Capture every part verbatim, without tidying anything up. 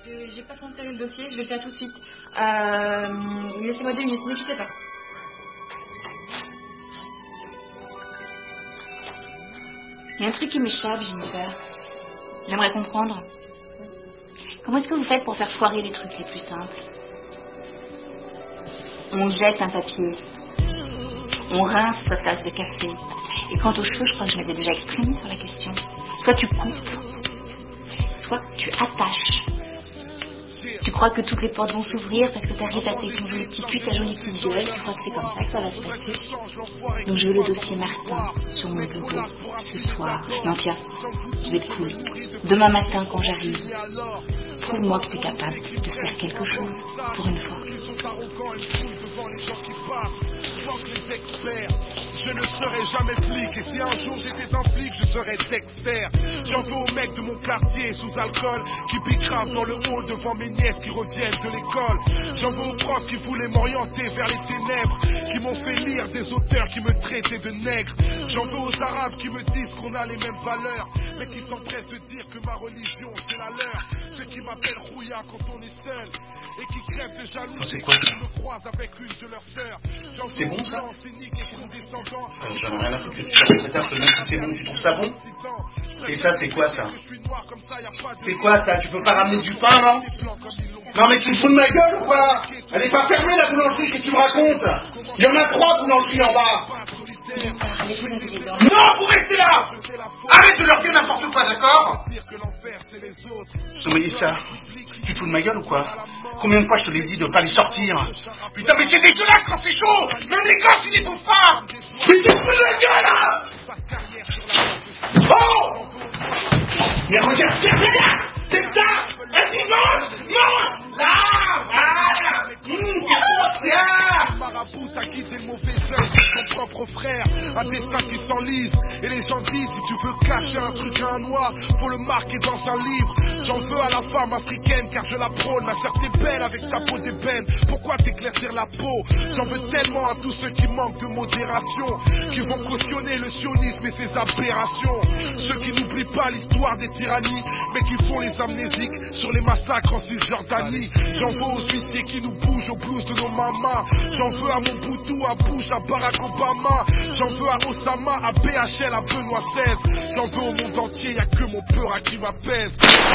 Je, je vais pas transférer le dossier, je vais le faire tout de suite. Euh, laissez-moi deux minutes, ne quittez pas. Il y a un truc qui m'échappe, Jennifer. J'aimerais comprendre. Comment est-ce que vous faites pour faire foirer les trucs les plus simples? On jette un papier. On rince sa tasse de café. Et quant aux cheveux, je crois que je m'étais déjà exprimée sur la question. Soit tu coupes, soit tu attaches. Tu crois que toutes les portes vont s'ouvrir parce que t'arrives avec ton joli petit cul, ta jolie petite gueule. Tu crois que c'est comme ça que ça va se passer. Donc je veux le dossier Martin sur mon bureau ce soir. Non tiens, je vais être cool. Demain matin quand j'arrive, prouve-moi que t'es capable de faire quelque chose pour une fois. Je ne serai jamais flic, et si un jour j'étais un flic, je serais Dexter. J'en veux aux mecs de mon quartier sous alcool, qui bicravent dans le hall devant mes nièces qui reviennent de l'école. J'en veux aux profs qui voulaient m'orienter vers les ténèbres, qui m'ont fait lire des auteurs qui me traitaient de nègre. J'en veux aux arabes qui me disent qu'on a les mêmes valeurs, mais qui s'empressent de dire que ma religion c'est la leur. Ceux qui m'appellent Rouya quand on est seul, et qui crèvent de jalousie quand je me croise avec une de leurs sœurs. C'est bon ça? euh, J'en ai rien à foutre que tu fasses cette personne, même si c'est bon, tu trouves ça bon? Et ça c'est quoi ça? C'est quoi ça? Tu peux pas ramener du pain non? Non mais tu te fous de ma gueule ou quoi? Elle est pas fermée la boulangerie, qu'est-ce que tu me racontes? Il y en a trois boulangeries en bas. Non, vous restez là. Arrête de leur dire n'importe quoi, d'accord? Non mais ça, tu te fous de ma gueule ou quoi? Combien de fois je te l'ai dit de pas les sortir? Putain mais c'est dégueulasse quand c'est chaud. Même les gosses ils les bouffent pas. Mais tu te fous de ma gueule là. Oh. Mais regarde, tiens, regarde. C'est ça. Vas-y, mange. Mange. Là. Voilà. Mmh, tiens, tiens. Marabout a quitté le mauvais œil de son propre frère. Un destin qui s'enlise. Et les gens disent, si tu veux cacher un truc à un noir, faut le marquer dans un livre. J'en veux à la femme africaine car je la prône. Ma sœur t'es belle avec ta peau d'ébène. Pourquoi t'éclaircir la peau? J'en veux tellement à tous ceux qui manquent de modération, qui vont cautionner le sionisme et ses aberrations. Ceux qui n'oublient pas l'histoire des tyrannies, mais qui font les amnésiques sur les massacres en Cisjordanie. J'en veux aux huissiers qui nous bougent au blues de nos mamas. J'en veux à Mobutu, à Bush, à Barack Obama. J'en veux à Osama, à B H L, à Benoît seize. J'en veux au monde entier, y'a que mon peur à qui m'apaise.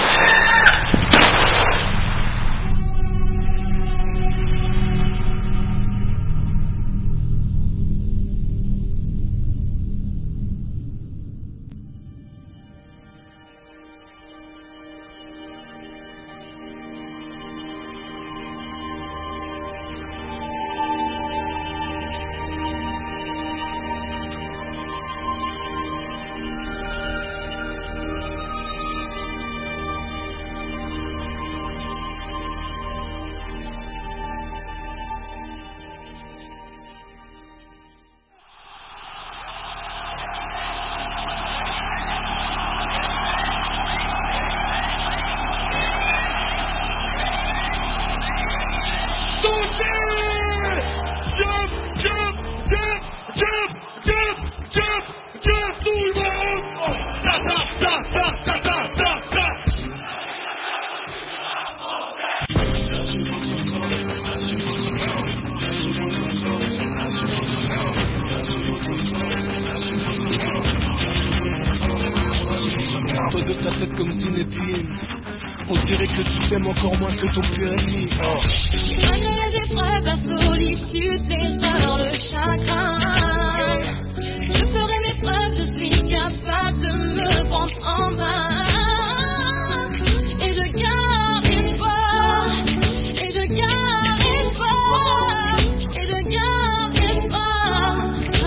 De ta tête comme Zinedine, on dirait que tu t'aimes encore moins que ton pire ennemi. Oh. Malgré les épreuves, la solitude, l'erreur, le chagrin, je ferai mes preuves, je suis capable de me prendre en main. Et je garde espoir, et je garde espoir, et je garde espoir.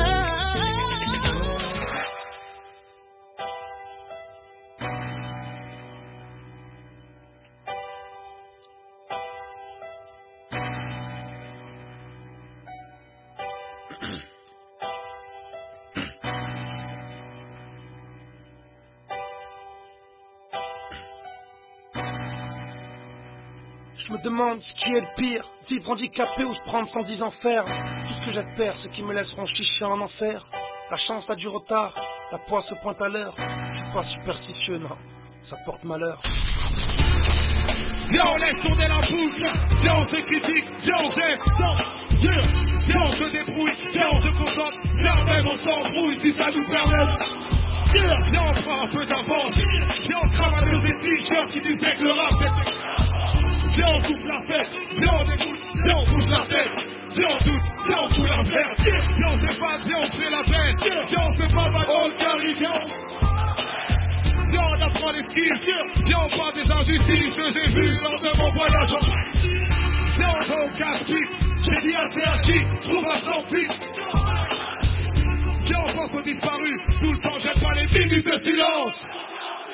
Je me demande ce qui est le pire, vivre handicapé ou se prendre cent dix enfers. Tout ce que j'espère, c'est qu'ils me laisseront chicher en enfer. La chance a du retard, la poisse pointe à l'heure. Je suis pas superstitieux, non, ça porte malheur. Viens, on laisse tourner la boucle. Viens, on se critique. Viens, on geste. Viens, viens, on se débrouille. Viens, on se concentre. Viens, même on s'embrouille si ça nous permet. Viens, viens, on prend un peu d'avance. Viens, on travaille nos t-shirts qui disaient que le rap c'était. Viens, on coupe la fête. Viens, on déboule. Viens, on bouge la tête. Viens, on doute. Viens, on fout la merde. Viens, on s'efface. Viens, on se fait la veine. Viens, on se bat mal dans le carré. Viens, Viens, on apprend les skills. Viens, on parle des injustices que j'ai vues lors de mon voyage en... Viens, on va au casse-pique. J'ai dit assez à chic, trouve un sans pique. Viens, on pense aux disparus. Tout le temps, j'aime pas les minutes de silence.